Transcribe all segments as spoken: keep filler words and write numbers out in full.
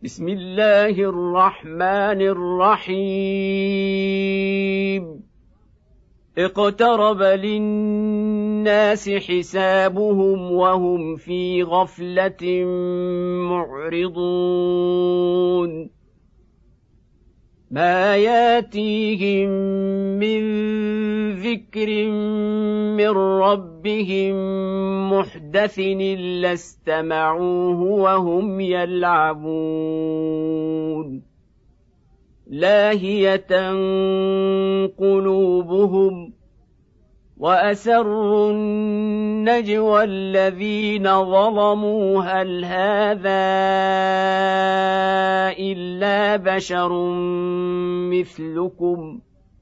بسم الله الرحمن الرحيم اقترب للناس حسابهم وهم في غفلة معرضون ما ياتيهم من ذكر من ربهم محدث إلا استمعوه وهم يلعبون لاهية قلوبهم وأسروا النجوى الذين ظلموا هل هذا إلا بشر مثلكم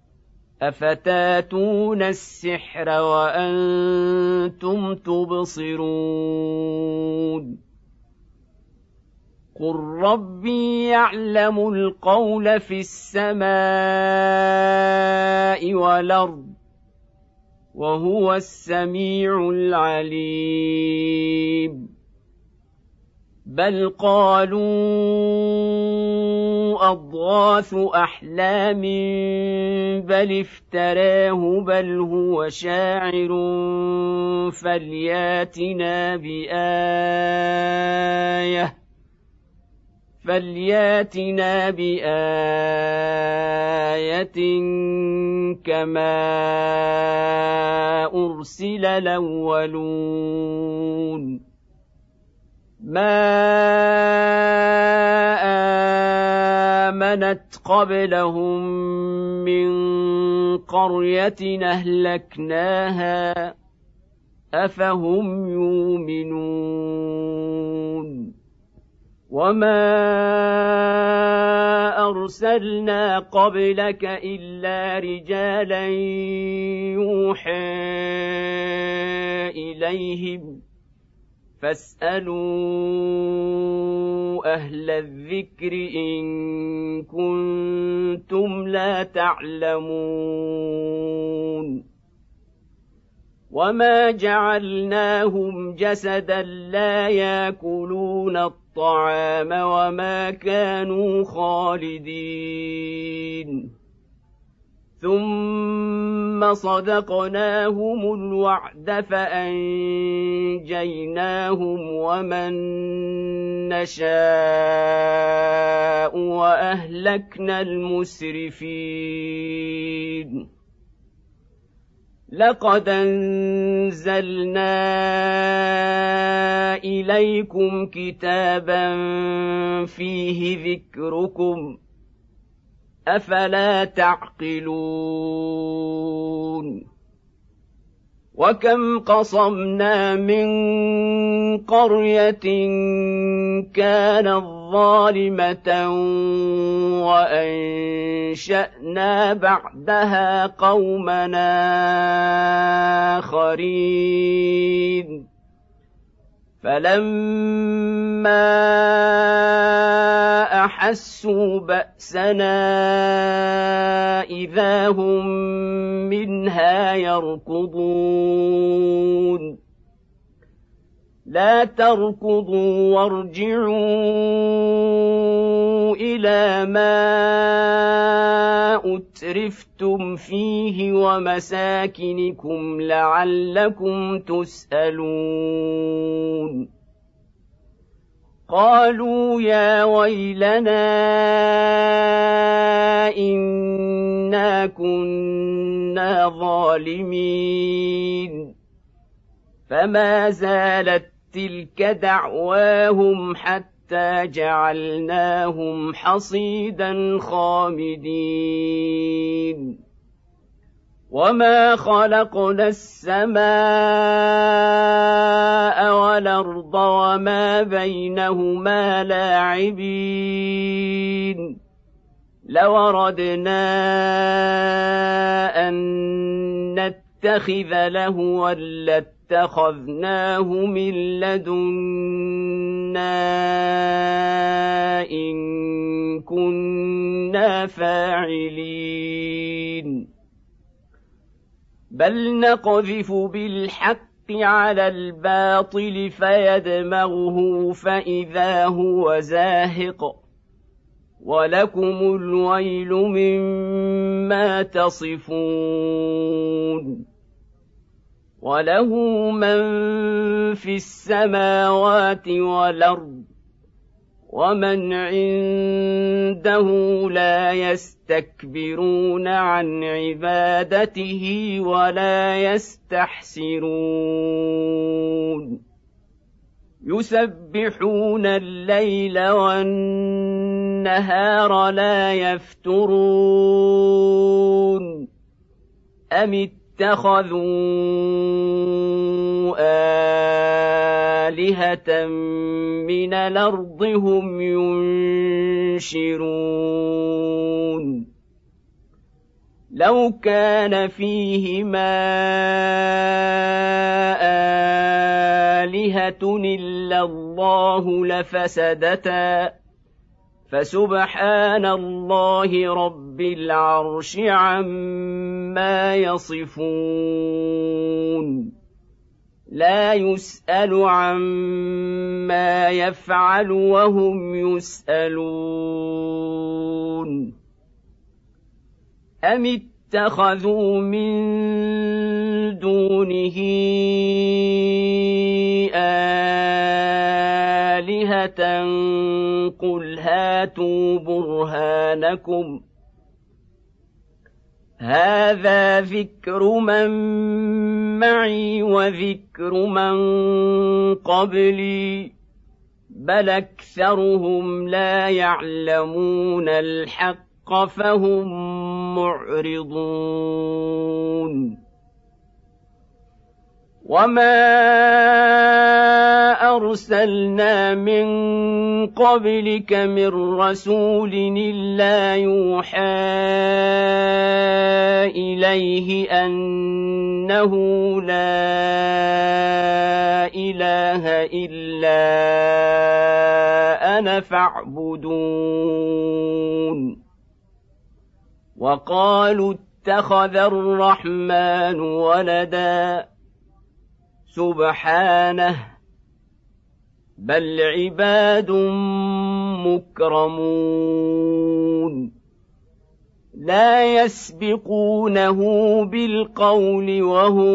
أفتاتون السحر وأنتم تبصرون قل ربي يعلم القول في السماء والأرض وهو السميع العليم بل قالوا أضغاث أحلام بل افتراه بل هو شاعر فلياتنا بآية فلياتنا بآية كما أرسل الأولون ما آمنت قبلهم من قرية أهلكناها أفهم يؤمنون وما أرسلنا قبلك إلا رجالا يوحى إليهم فاسألوا أهل الذكر إن كنتم لا تعلمون وما جعلناهم جسدا لا يأكلون الطعام وما كانوا خالدين ثم صدقناهم الوعد فأنجيناهم ومن نشاء وأهلكنا المسرفين لقد أنزلنا إليكم كتابا فيه ذكركم أفلا تعقلون وكم قصمنا من قرية كانت ظالمة وأنشأنا بعدها قومنا آخرين فلما أحسوا بأسنا إذا هم منها يركضون لا تركضوا وارجعوا إلى ما أترفتم فيه ومساكنكم لعلكم تسألون قالوا يا ويلنا إنا كنا ظالمين فما زالت تلك دعواهم حتى جعلناهم حصيدا خامدين وما خلقنا السماء والأرض وما بينهما لاعبين لو أردنا أن نتخذ لهوا لاتخذناه من لدنا إن كنا فاعلين بل نقذف بالحق على الباطل فيدمغه فإذا هو زاهق ولكم الويل مما تصفون وله من في السماوات والأرض ومن عنده لا يستكبرون عن عبادته ولا يستحسرون يسبحون الليل والنهار لا يفترون أم اتخذوا آلهة من الأرض هم ينشرون لو كان فيهما آلهة إلا الله لفسدتا فسبحان الله رب العرش عما يصفون لا يسأل عما يفعل وهم يسألون أم اتخذوا من دونه آلهة قل هاتوا برهانكم هذا ذكر من معي وذكر من قبلي بل أكثرهم لا يعلمون الحق فهم معرضون وما أرسلنا من قبلك من رسول إلا يوحى إليه أنه لا إله إلا أنا فاعبدون وقالوا اتخذ الرحمن ولدا سبحانه بل عباد مكرمون لا يسبقونه بالقول وهم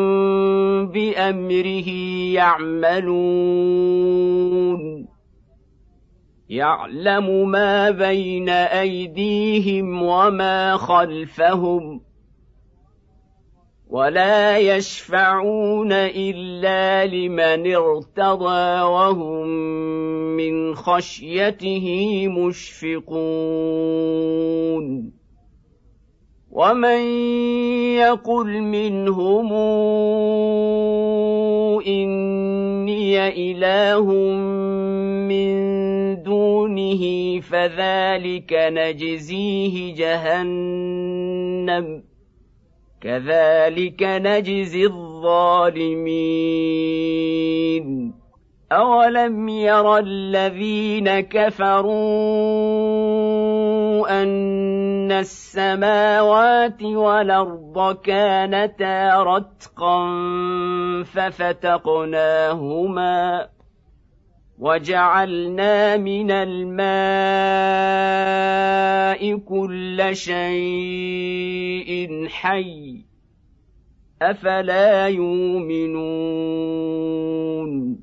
بأمره يعملون يعلم ما بين أيديهم وما خلفهم ولا يشفعون إلا لمن ارتضى وهم من خشيته مشفقون ومن يقل منهم إني إله من دونه فذلك نجزيه جهنم كذلك نجزي الظالمين أولم ير الذين كفروا أن السماوات والأرض كانتا رتقا ففتقناهما وجعلنا من الماء كل شيء حي أفلا يؤمنون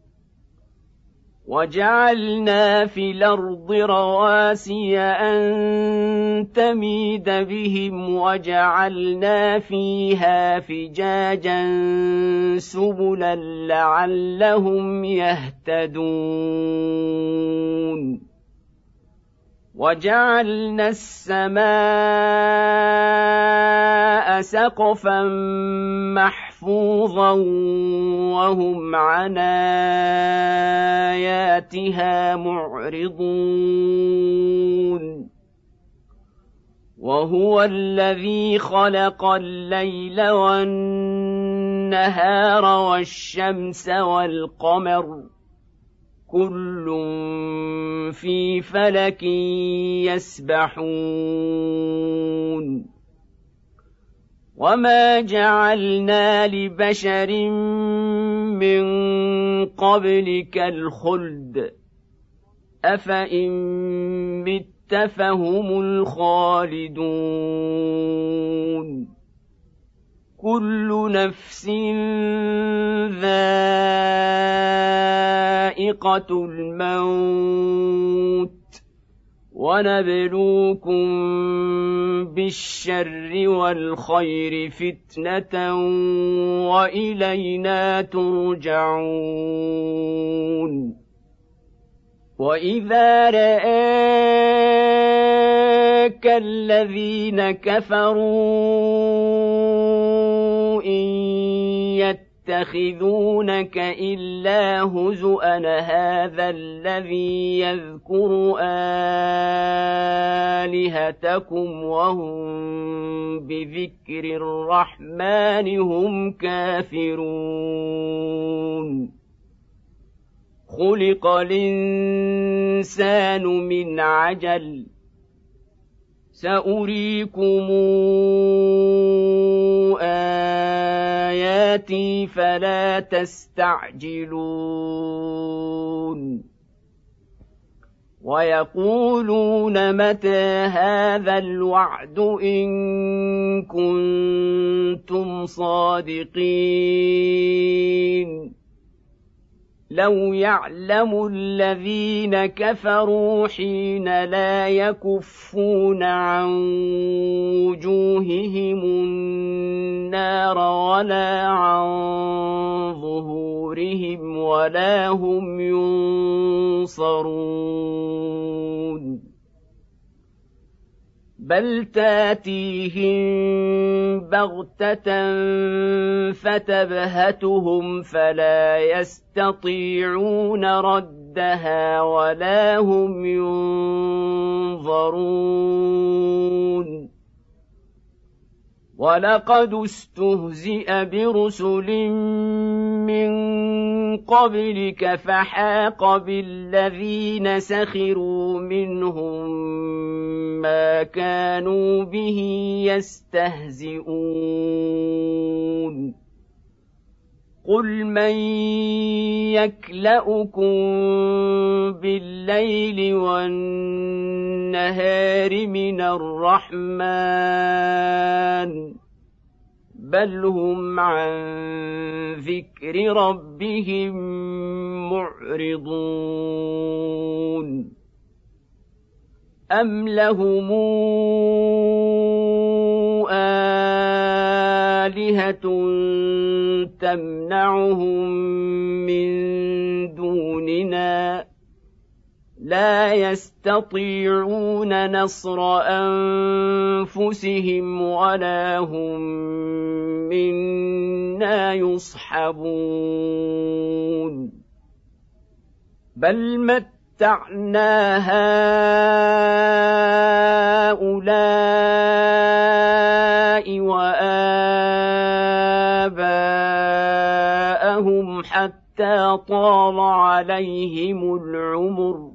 وجعلنا في الأرض رواسي أن تميد بهم وجعلنا فيها فجاجا سبلا لعلهم يهتدون وجعلنا السماء سقفا محفوظا وهم عن آياتها معرضون وهو الذي خلق الليل والنهار والشمس والقمر كل في فلك يسبحون وما جعلنا لبشر من قبلك الخلد أفإن مت فهم الخالدون كل نفس ذائقة الموت ونبلوكم بالشر والخير فتنة وإلينا ترجعون وإذا رآك الذين كفروا إن يتخذونك إلا هزؤا هذا الذي يذكر آلهتكم وهم بذكر الرحمن هم كافرون خلق الإنسان من عجل سأريكم آياتي فلا تستعجلون ويقولون متى هذا الوعد إن كنتم صادقين لو يعلم الذين كفروا حين لا يكفون عن وجوههم النار ولا عن ظهورهم ولا هم ينصرون بل تاتيهم بغتة فتبهتهم فلا يستطيعون ردها ولا هم ينظرون ولقد استهزئ برسل من قبلك فحاق بالذين سخروا منهم ما كانوا به يستهزئون قل من يكلؤكم بالليل والنهار من الرحمن بل هم عن ذكر ربهم معرضون أم لهم آلهة تمنعهم من دوننا لا يستطيعون نصر أنفسهم ولا هم منا يصحبون بل متعنا هؤلاء وآباءهم حتى طال عليهم العمر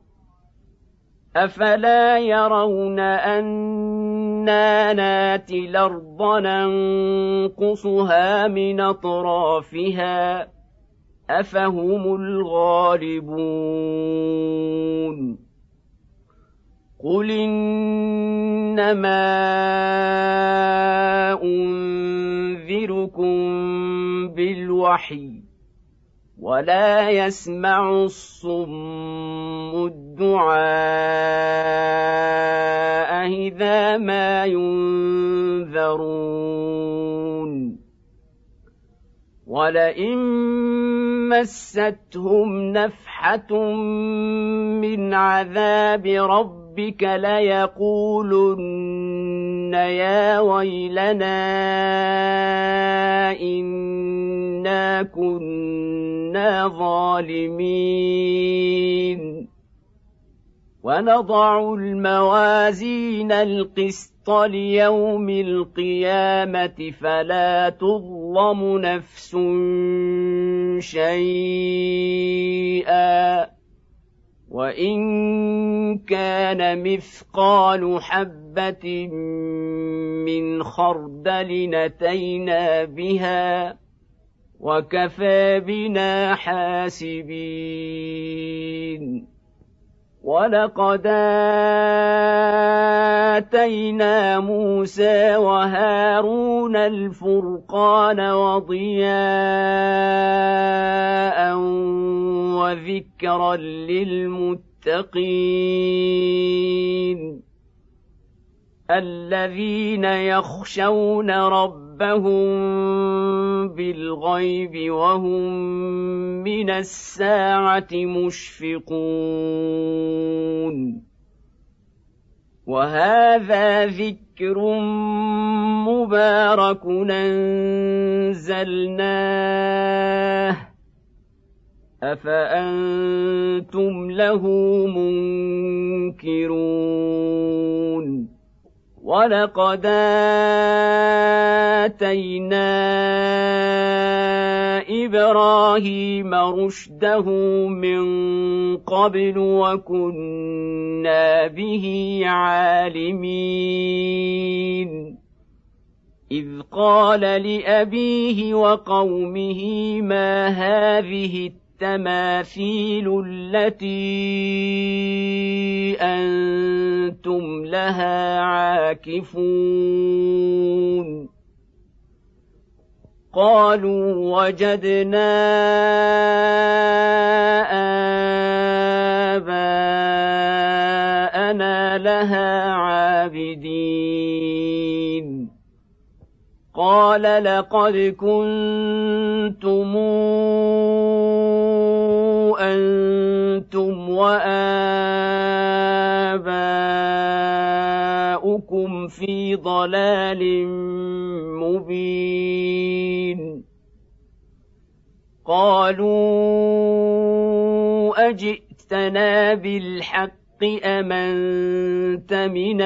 أفلا يرون أنا ناتي الأرض ننقصها من أطرافها أفهم الغالبون قل إنما أنذركم بالوحي ولا يسمع الصم الدعاء إذا ما ينذرون ولئن مستهم نفحة من عذاب ربك ليقولن يا ويلنا إنا كنا ظالمين ونضع الموازين القسط ليوم القيامة فلا تظلم نفس شيئا وإن كان مثقال حبة من خردل أتينا بها وكفى بنا حاسبين ولقد آتينا موسى وهارون الفرقان وضياء وذكرا للمتقين الذين يخشون ربهم بالغيب وهم من الساعة مشفقون وهذا ذكر مبارك أنزلناه أفأنتم له منكرون ولقد آتينا إبراهيم رشده من قبل وكنا به عالمين إذ قال لأبيه وقومه ما هذه التماثيل التي أنتم لها عاكفون قالوا وجدنا آباءنا لها عابدين قال لقد كنتم أنتم وآباؤكم في ضلال مبين قالوا أجئتنا بالحق أم أنت من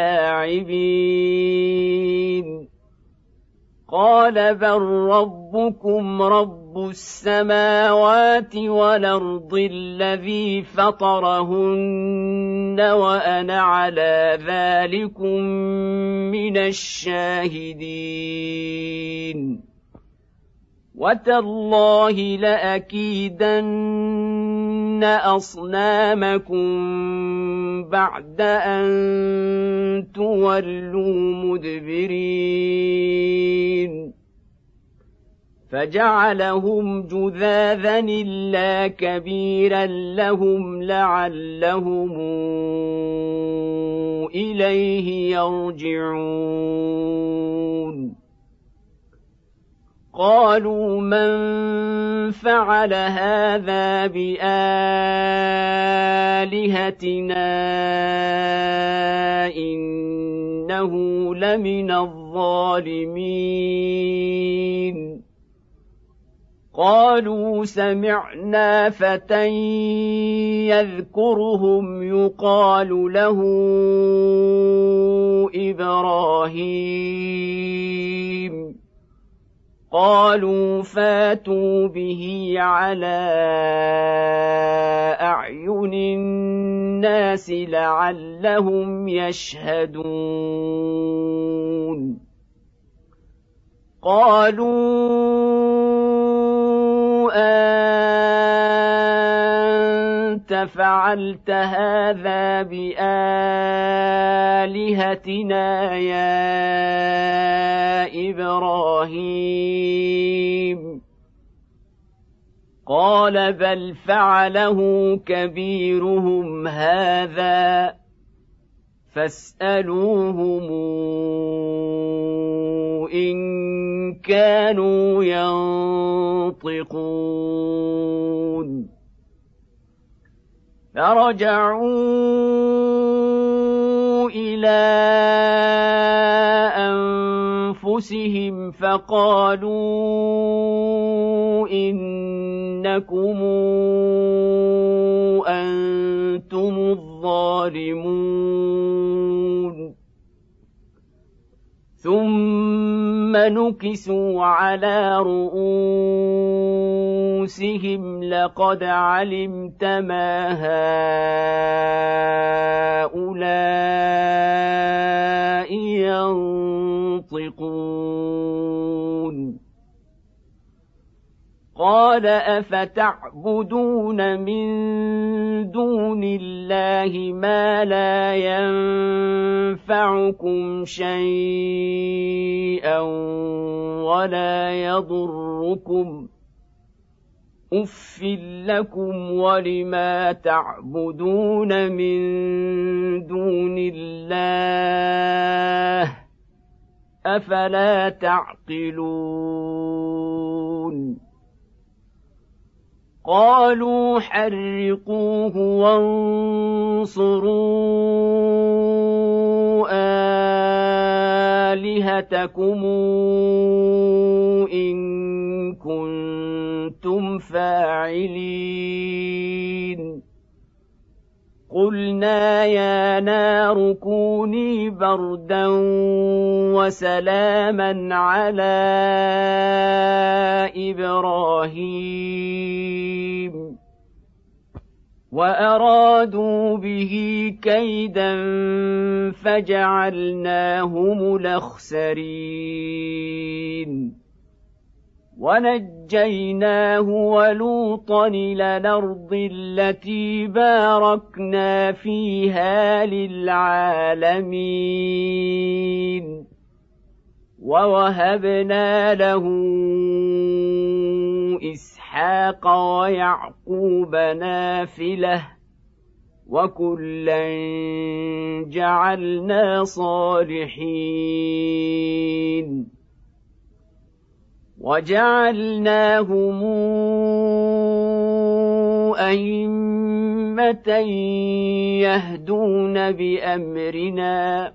اللاعبين قال بل ربكم رب السماوات والأرض الذي فطرهن وأنا على ذلكم من الشاهدين وتالله لأكيدن أصنامكم بعد أن تولوا مدبرين فجعلهم جذاذا إلا كبيرا لهم لعلهم إليه يرجعون قالوا من فعل هذا بآلهتنا إنه لمن الظالمين قالوا سمعنا فتى يذكرهم يقال له إبراهيم قالوا فاتوا به على أعين الناس لعلهم يشهدون قالوا أنت فعلت هذا بآلهتنا يا إبراهيم قال بل فعله كبيرهم هذا فاسألوهم إن كانوا ينطقون فرجعوا إلى أنفسهم فقالوا إنكم أنتم الظالمون ثم نكسوا على رؤوسهم لقد علمت ما هؤلاء ينطقون قال أفتعبدون من دون الله ما لا ينفعكم شيئا ولا يضركم أف لكم ولما تعبدون من دون الله أفلا تعقلون قالوا حرقوه وانصروا آلهتكم إن كنتم فاعلين قلنا يا نار كوني بردا وسلاما على إبراهيم وأرادوا به كيدا فجعلناهم الأخسرين ونجيناه ولوطا إلى الأرض التي باركنا فيها للعالمين ووهبنا له إسحاق ويعقوب نافلة وكلا جعلنا صالحين وجعلناهم أئمة يهدون بأمرنا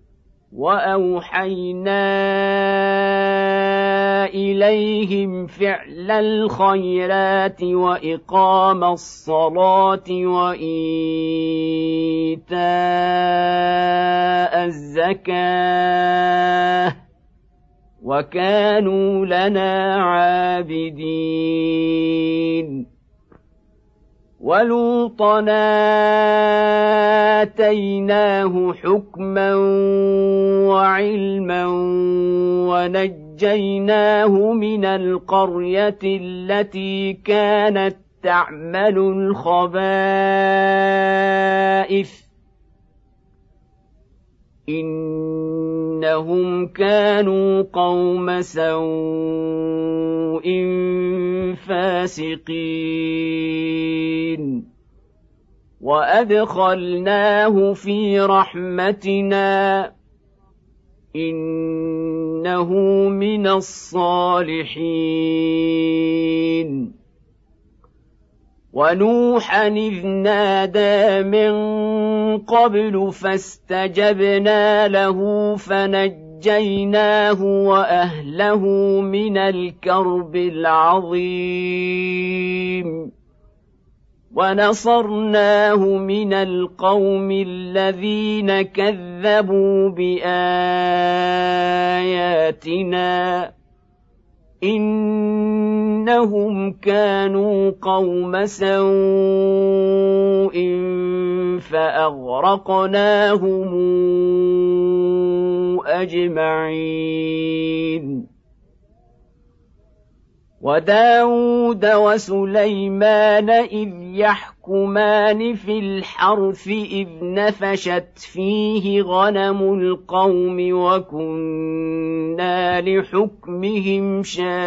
وأوحينا إليهم فعل الخيرات وإقام الصلاة وإيتاء الزكاة وكانوا لنا عابدين ولوطا آتيناه حكما وعلما ونجيناه من القرية التي كانت تعمل الخبائث إنهم كانوا قوم سوء فاسقين وأدخلناه في رحمتنا إنه من الصالحين ونوحا إذ نادى من قبل فاستجبنا له فنجيناه وأهله من الكرب العظيم ونصرناه من القوم الذين كذبوا بآياتنا إنهم كانوا قوم سوء فأغرقناهم أجمعين وداود وسليمان إذ يحكمان في الحرث إذ نفشت فيه غنم القوم وكنا لحكمهم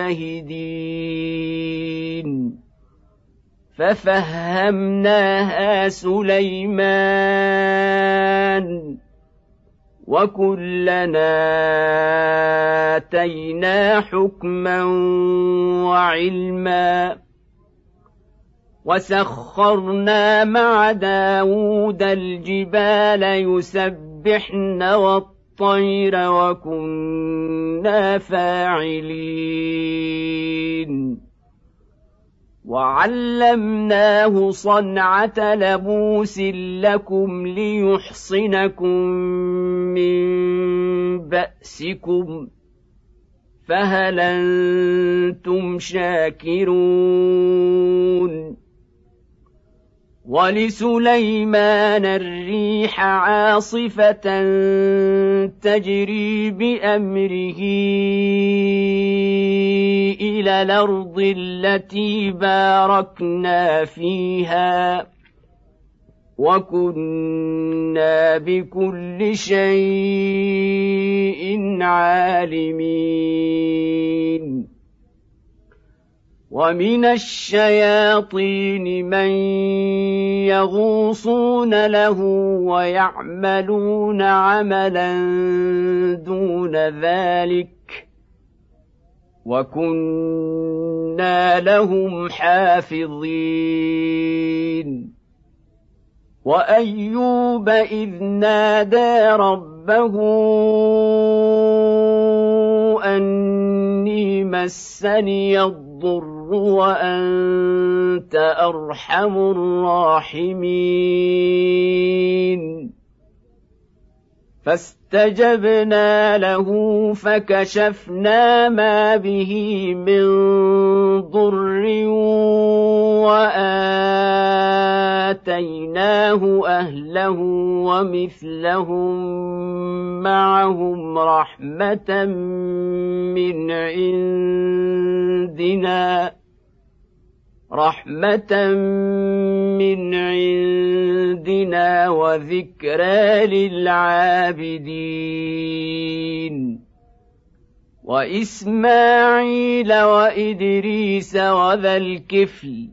شاهدين ففهمناها سليمان وكلنا آتينا حكما وعلما وسخرنا مع داود الجبال يسبحن والطير وكنا فاعلين وعلمناه صنعة لبوس لكم ليحصنكم من بأسكم فهل أنتم شاكرون وَلِسُلَيْمَانَ الرِّيحَ عَاصِفَةً تَجْرِي بِأَمْرِهِ إِلَى الْأَرْضِ الَّتِي بَارَكْنَا فِيهَا وَكُنَّا بِكُلِّ شَيْءٍ عَالِمِينَ وَمِنَ الشَّيَاطِينِ مَن يَغُوصُونَ لَهُ وَيَعْمَلُونَ عَمَلًا دُونَ ذَلِكَ وَكُنَّا لَهُمْ حَافِظِينَ وَأَيُّوبَ إِذْ نَادَىٰ رَبَّهُ أَنِّي مَسَّنِيَ الضُّرُّ وَأَنتَ أَرْحَمُ الرَّاحِمِينَ فَاسْتَجَبْنَا لَهُ فَكَشَفْنَا مَا بِهِ مِن ضُرٍّ وَآتَيْنَاهُ أَهْلَهُ وَمِثْلَهُم مَّعَهُمْ رَحْمَةً مِّنْ عِندِنَا رَحْمَةً مِّنْ عِندِنَا وَذِكْرَىٰ لِلْعَابِدِينَ وَإِسْمَاعِيلَ وَإِدْرِيسَ وَذَا الْكِفْلِ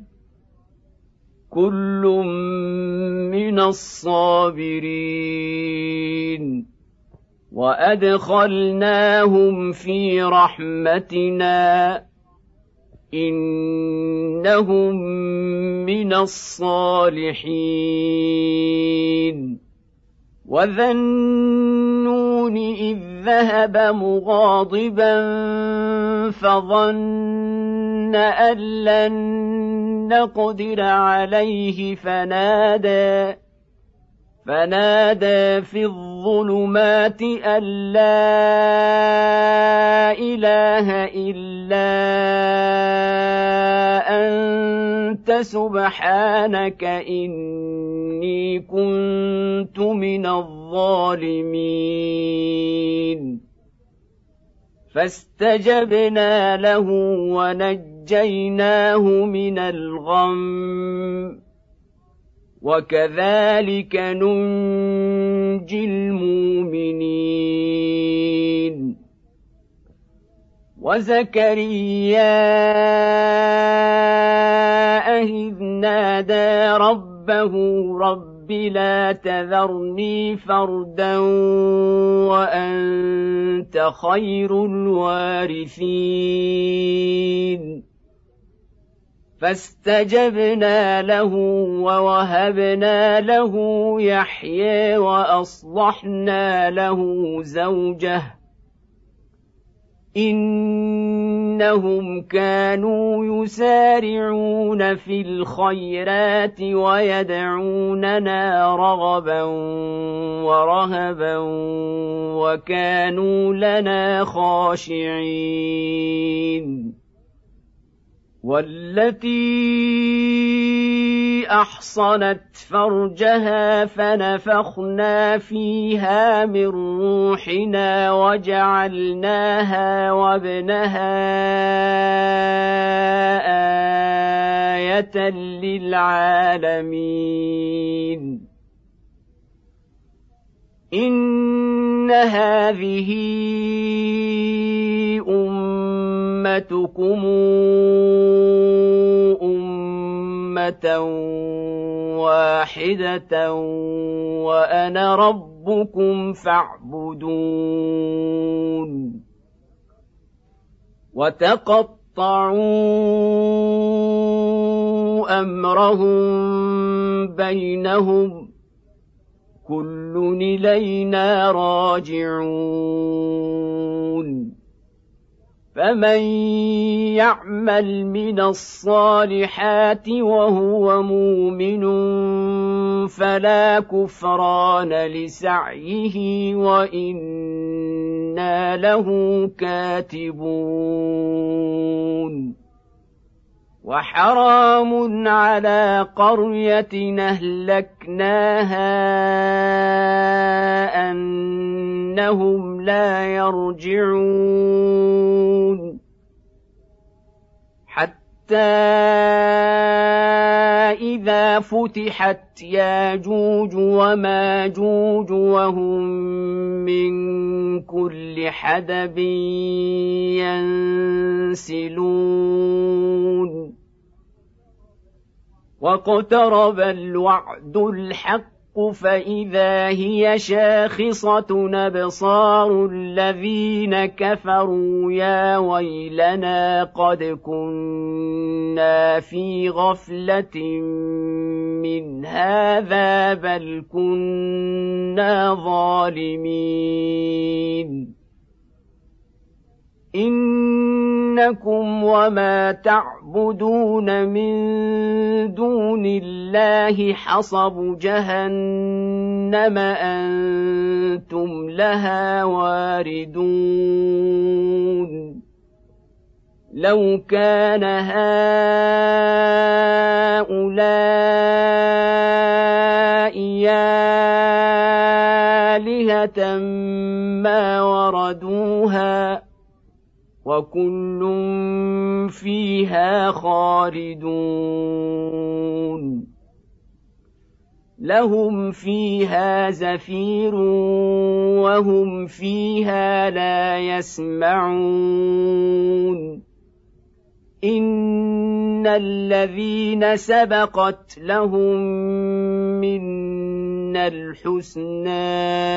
كُلٌّ مِّنَ الصَّابِرِينَ وَأَدْخَلْنَاهُمْ فِي رَحْمَتِنَا إِنَّهُمْ مِنَ الصَّالِحِينَ وَذَا النُّونِ إِذ ذَهَبَ مُغَاضِبًا فَظَنَّ أَن لَّن نَّقْدِرَ عَلَيْهِ فَنَادَىٰ فَنَادَىٰ فِي الظُّلُمَاتِ أَن لَّا إِلَٰهَ إِلَّا أَنتَ سُبْحَانَكَ إِنِّي كُنتُ مِنَ الظَّالِمِينَ فَاسْتَجَبْنَا لَهُ وَنَجَّيْنَاهُ مِنَ الْغَمِّ وَكَذَلِكَ نُنجِي الْمُؤْمِنِينَ وَزَكَرِيَّا إِذْ نَادَىٰ رَبَّهُ رَبِّ لَا تَذَرْنِي فَرْدًا وَأَنتَ خَيْرُ الْوَارِثِينَ فَاسْتَجَبْنَا لَهُ وَوَهَبْنَا لَهُ يَحْيَىٰ وَأَصْلَحْنَا لَهُ زَوْجَهُ إِنَّهُمْ كَانُوا يُسَارِعُونَ فِي الْخَيْرَاتِ وَيَدْعُونَنَا رَغَبًا وَرَهَبًا وَكَانُوا لَنَا خَاشِعِينَ وَالَّتِي أَحْصَنَتْ فَرْجَهَا فَنَفَخْنَا فِيهَا مِن رُّوحِنَا وَجَعَلْنَاهَا وَابْنَهَا آيَةً لِّلْعَالَمِينَ إِنَّ هَٰذِهِ أُمَّتُكُمْ أُمَّةً وَاحِدَةً وَأَنَا رَبُّكُمْ فَاعْبُدُونِ وَتَقَطَّعُوا أَمْرَهُم بَيْنَهُمْ كُلٌّ إِلَيْنَا رَاجِعُونَ فَمَن يَعْمَلْ مِنَ الصَّالِحَاتِ وَهُوَ مُؤْمِنٌ فَلَا كُفْرَانَ لِسَعْيِهِ وَإِنَّا لَهُ كَاتِبُونَ وحرام على قرية أهلكناها أنهم لا يرجعون حتى إذا فتحت ياجوج وماجوج وهم من كل حدب ينسلون واقترب الوعد الحق فإذا هي شاخصة أبصار الذين كفروا يا ويلنا قد كنا في غفلة من هذا بل كنا ظالمين إنكم وما تعبدون من دون الله حصب جهنم أنتم لها واردون لو كان هؤلاء آلهة ما وردوها وكل فيها خالدون لهم فيها زفير وهم فيها لا يسمعون إن الذين سبقت لهم منا الحسنى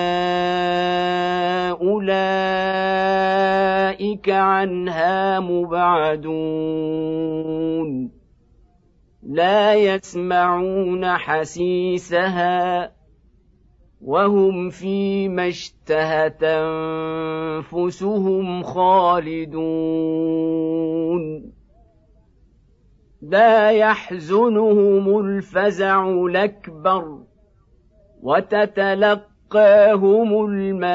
أولئك عنها مبعدون لا يسمعون حسيسها وهم فيما اشتهت أنفسهم خالدون لا يحزنهم الفزع الأكبر وتتلقاهم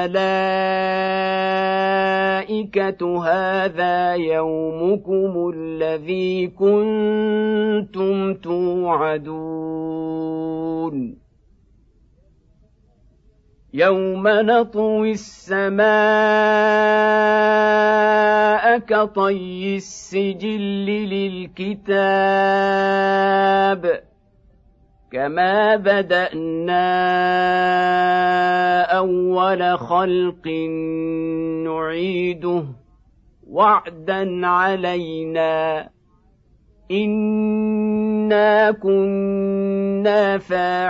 الملائكة هذا يومكم الذي كنتم توعدون يوم نطوي السماء كطي السجل للكتاب كما بدأنا أول خلق نعيده وعدا علينا إنا كنا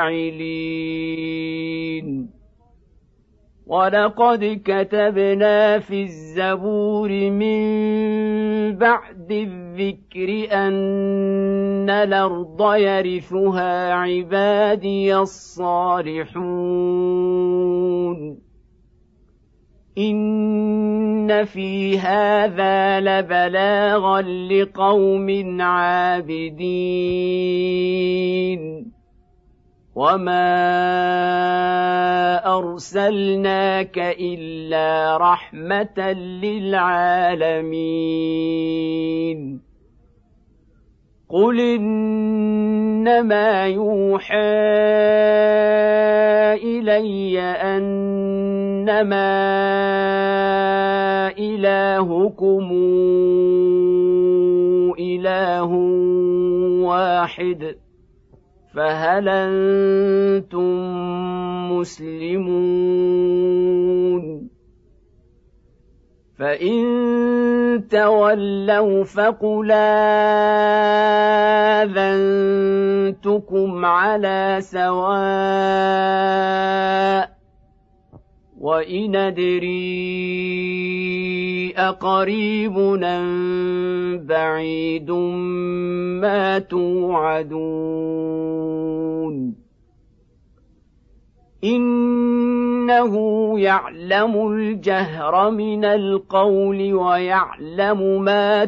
فاعلين ولقد كتبنا في الزبور من بعد الذكر أن الأرض يرثها عبادي الصالحون إن في هذا لبلاغا لقوم عابدين وما أرسلناك إلا رحمة للعالمين قل إنما يوحى إلي أنما إلهكم إله واحد فهل أنتم مسلمون فإن تولوا فقل آذنتكم على سواء وإن أدري أقريب أم بعيد ما توعدون إنه يعلم الجهر من القول ويعلم ما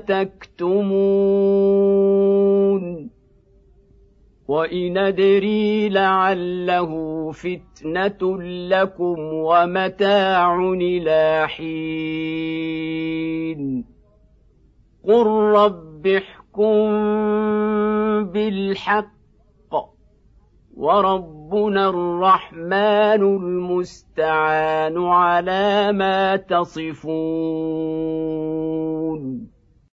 تكتمون وإن أدري لعله فتنة لكم ومتاع إلى حين قل رب احكم فاحكم بالحق وربنا الرحمن المستعان على ما تصفون.